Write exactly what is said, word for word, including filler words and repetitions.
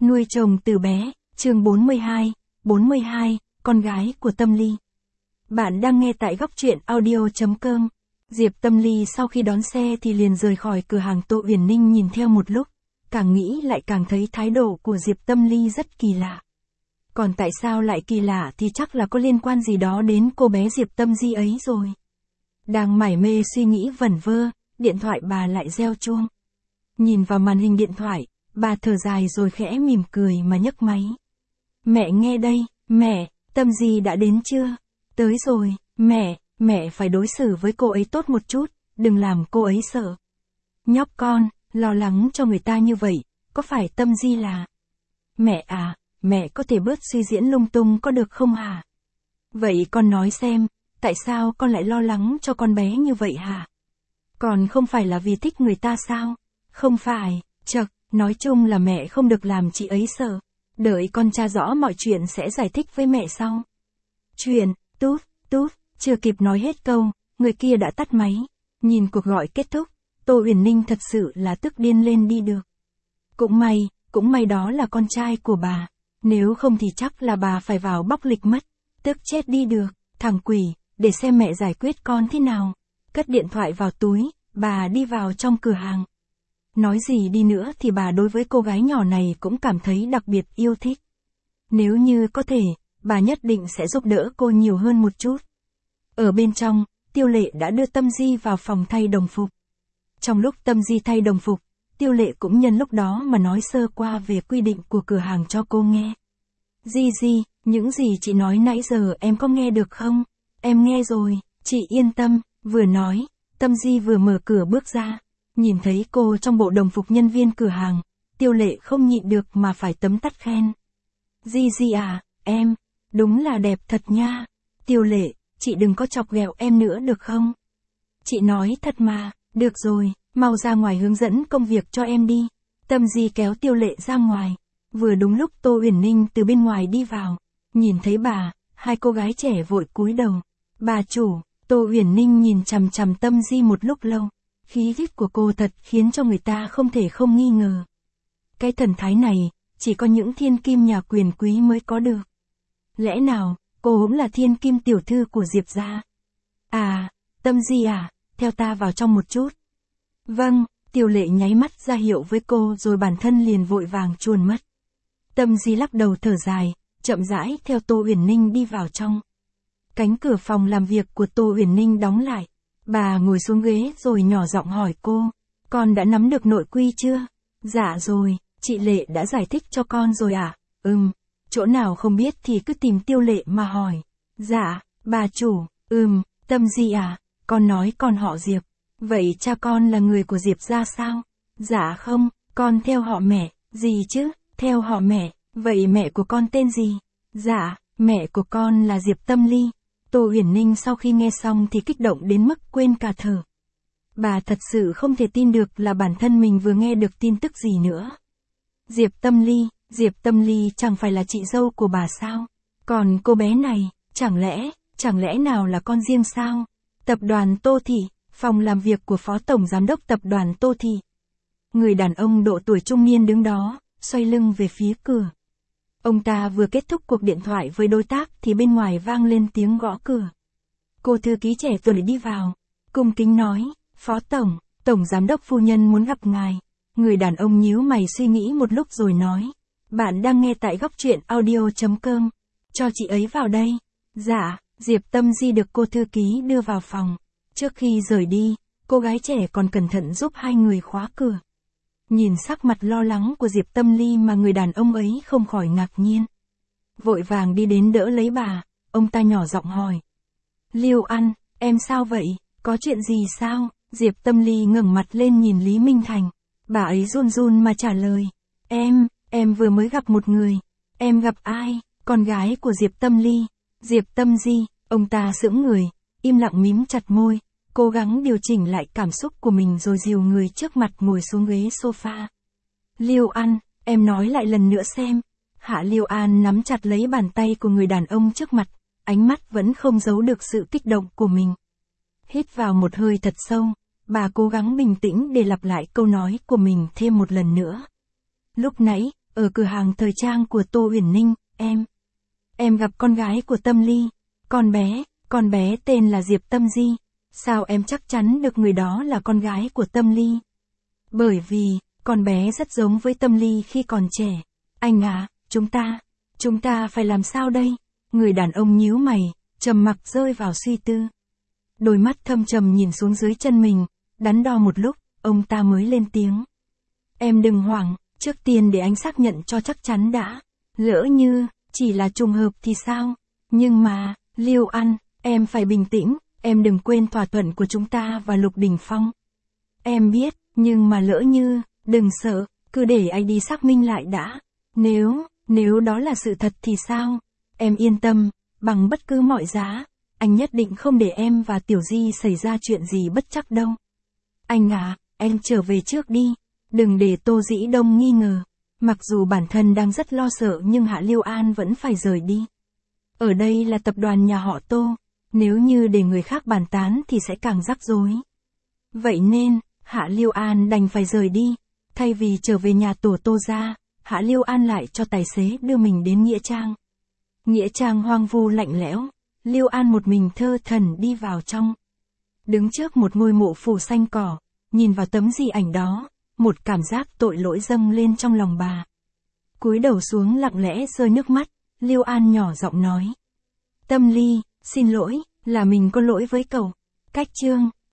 Nuôi chồng từ bé, chương bốn mươi hai, bốn mươi hai, con gái của Tâm Ly. Bạn đang nghe tại góc truyện audio chấm com. Diệp Tâm Ly sau khi đón xe thì liền rời khỏi cửa hàng. Tô Uyển Ninh nhìn theo một lúc, càng nghĩ lại càng thấy thái độ của Diệp Tâm Ly rất kỳ lạ. Còn tại sao lại kỳ lạ thì chắc là có liên quan gì đó đến cô bé Diệp Tâm Di ấy rồi. Đang mải mê suy nghĩ vẩn vơ, điện thoại bà lại reo chuông. Nhìn vào màn hình điện thoại, bà thở dài rồi khẽ mỉm cười mà nhấc máy. Mẹ nghe đây, mẹ, Tâm Di đã đến chưa? Tới rồi, mẹ, mẹ phải đối xử với cô ấy tốt một chút, đừng làm cô ấy sợ. Nhóc con, lo lắng cho người ta như vậy, có phải Tâm Di là... Mẹ à, mẹ có thể bớt suy diễn lung tung có được không hả? Vậy con nói xem, tại sao con lại lo lắng cho con bé như vậy hả? Còn không phải là vì thích người ta sao? Không phải, chậc, nói chung là mẹ không được làm chị ấy sợ. Đợi con tra rõ mọi chuyện sẽ giải thích với mẹ sau. Chuyện, tút, tút, chưa kịp nói hết câu, người kia đã tắt máy. Nhìn cuộc gọi kết thúc, Tô Uyển Ninh thật sự là tức điên lên đi được. Cũng may, cũng may đó là con trai của bà. Nếu không thì chắc là bà phải vào bóc lịch mất. Tức chết đi được, thằng quỷ, để xem mẹ giải quyết con thế nào. Cất điện thoại vào túi, bà đi vào trong cửa hàng. Nói gì đi nữa thì bà đối với cô gái nhỏ này cũng cảm thấy đặc biệt yêu thích. Nếu như có thể, bà nhất định sẽ giúp đỡ cô nhiều hơn một chút. Ở bên trong, Tiêu Lệ đã đưa Tâm Di vào phòng thay đồng phục. Trong lúc Tâm Di thay đồng phục, Tiêu Lệ cũng nhân lúc đó mà nói sơ qua về quy định của cửa hàng cho cô nghe. Di Di, những gì chị nói nãy giờ em có nghe được không? Em nghe rồi, chị yên tâm, vừa nói, Tâm Di vừa mở cửa bước ra. Nhìn thấy cô trong bộ đồng phục nhân viên cửa hàng, Tiêu Lệ không nhịn được mà phải tấm tắt khen. Di Di à, em, đúng là đẹp thật nha. Tiêu Lệ, chị đừng có chọc ghẹo em nữa được không? Chị nói thật mà, được rồi, mau ra ngoài hướng dẫn công việc cho em đi. Tâm Di kéo Tiêu Lệ ra ngoài. Vừa đúng lúc Tô Uyển Ninh từ bên ngoài đi vào. Nhìn thấy bà, hai cô gái trẻ vội cúi đầu. Bà chủ, Tô Uyển Ninh nhìn chằm chằm Tâm Di một lúc lâu. Khí chất của cô thật khiến cho người ta không thể không nghi ngờ. Cái thần thái này, chỉ có những thiên kim nhà quyền quý mới có được. Lẽ nào, cô cũng là thiên kim tiểu thư của Diệp gia? À, Tâm Di à, theo ta vào trong một chút. Vâng, Tiêu Lệ nháy mắt ra hiệu với cô rồi bản thân liền vội vàng chuồn mất. Tâm Di lắc đầu thở dài, chậm rãi theo Tô Uyển Ninh đi vào trong. Cánh cửa phòng làm việc của Tô Uyển Ninh đóng lại. Bà ngồi xuống ghế rồi nhỏ giọng hỏi cô, con đã nắm được nội quy chưa? Dạ rồi, chị Lệ đã giải thích cho con rồi ạ. À? Ừm, chỗ nào không biết thì cứ tìm Tiêu Lệ mà hỏi. Dạ, bà chủ, ừm, Tâm Di à, con nói con họ Diệp. Vậy cha con là người của Diệp gia sao? Dạ không, con theo họ mẹ. Gì chứ, theo họ mẹ, vậy mẹ của con tên gì? Dạ, mẹ của con là Diệp Tâm Ly. Tô Uyển Ninh sau khi nghe xong thì kích động đến mức quên cả thở. Bà thật sự không thể tin được là bản thân mình vừa nghe được tin tức gì nữa. Diệp Tâm Ly, Diệp Tâm Ly chẳng phải là chị dâu của bà sao? Còn cô bé này, chẳng lẽ, chẳng lẽ nào là con riêng sao? Tập đoàn Tô Thị, phòng làm việc của Phó Tổng Giám đốc Tập đoàn Tô Thị. Người đàn ông độ tuổi trung niên đứng đó, xoay lưng về phía cửa. Ông ta vừa kết thúc cuộc điện thoại với đối tác thì bên ngoài vang lên tiếng gõ cửa. Cô thư ký trẻ tuổi đi vào, cung kính nói, Phó Tổng, Tổng Giám đốc phu nhân muốn gặp ngài. Người đàn ông nhíu mày suy nghĩ một lúc rồi nói, bạn đang nghe tại góc truyện audio chấm com, cho chị ấy vào đây. Dạ, Diệp Tâm Di được cô thư ký đưa vào phòng. Trước khi rời đi, cô gái trẻ còn cẩn thận giúp hai người khóa cửa. Nhìn sắc mặt lo lắng của Diệp Tâm Ly mà người đàn ông ấy không khỏi ngạc nhiên. Vội vàng đi đến đỡ lấy bà, ông ta nhỏ giọng hỏi. Liêu An, em sao vậy, có chuyện gì sao? Diệp Tâm Ly ngẩng mặt lên nhìn Lý Minh Thành. Bà ấy run run mà trả lời. Em, em vừa mới gặp một người. Em gặp ai? Con gái của Diệp Tâm Ly. Diệp Tâm Di, ông ta sững người, im lặng mím chặt môi. Cố gắng điều chỉnh lại cảm xúc của mình rồi dìu người trước mặt ngồi xuống ghế sofa. Liêu An, em nói lại lần nữa xem. Hạ Liêu An nắm chặt lấy bàn tay của người đàn ông trước mặt, ánh mắt vẫn không giấu được sự kích động của mình. Hít vào một hơi thật sâu, bà cố gắng bình tĩnh để lặp lại câu nói của mình thêm một lần nữa. Lúc nãy, ở cửa hàng thời trang của Tô Huyền Ninh, em. Em gặp con gái của Tâm Ly. Con bé, con bé tên là Diệp Tâm Di. Sao em chắc chắn được người đó là con gái của Tâm Ly? Bởi vì, con bé rất giống với Tâm Ly khi còn trẻ. Anh à, chúng ta, chúng ta phải làm sao đây? Người đàn ông nhíu mày, trầm mặc rơi vào suy tư. Đôi mắt thâm trầm nhìn xuống dưới chân mình, đắn đo một lúc, ông ta mới lên tiếng. Em đừng hoảng, trước tiên để anh xác nhận cho chắc chắn đã. Lỡ như, chỉ là trùng hợp thì sao? Nhưng mà, Liêu An, em phải bình tĩnh, em đừng quên thỏa thuận của chúng ta và Lục Đình Phong. Em biết, nhưng mà lỡ như, đừng sợ, cứ để anh đi xác minh lại đã. Nếu, nếu đó là sự thật thì sao? Em yên tâm, bằng bất cứ mọi giá, anh nhất định không để em và Tiểu Di xảy ra chuyện gì bất trắc đâu. Anh à, anh trở về trước đi, đừng để Tô Dĩ Đông nghi ngờ. Mặc dù bản thân đang rất lo sợ nhưng Hạ Liêu An vẫn phải rời đi. Ở đây là tập đoàn nhà họ Tô, nếu như để người khác bàn tán thì sẽ càng rắc rối. Vậy nên, Hạ Liêu An đành phải rời đi. Thay vì trở về nhà tổ Tô gia, Hạ Liêu An lại cho tài xế đưa mình đến Nghĩa Trang. Nghĩa Trang hoang vu lạnh lẽo, Liêu An một mình thơ thẩn đi vào trong. Đứng trước một ngôi mộ phủ xanh cỏ, nhìn vào tấm di ảnh đó, một cảm giác tội lỗi dâng lên trong lòng bà. Cúi đầu xuống lặng lẽ rơi nước mắt, Liêu An nhỏ giọng nói. Tâm Ly, xin lỗi, là mình có lỗi với cậu. Cách chương,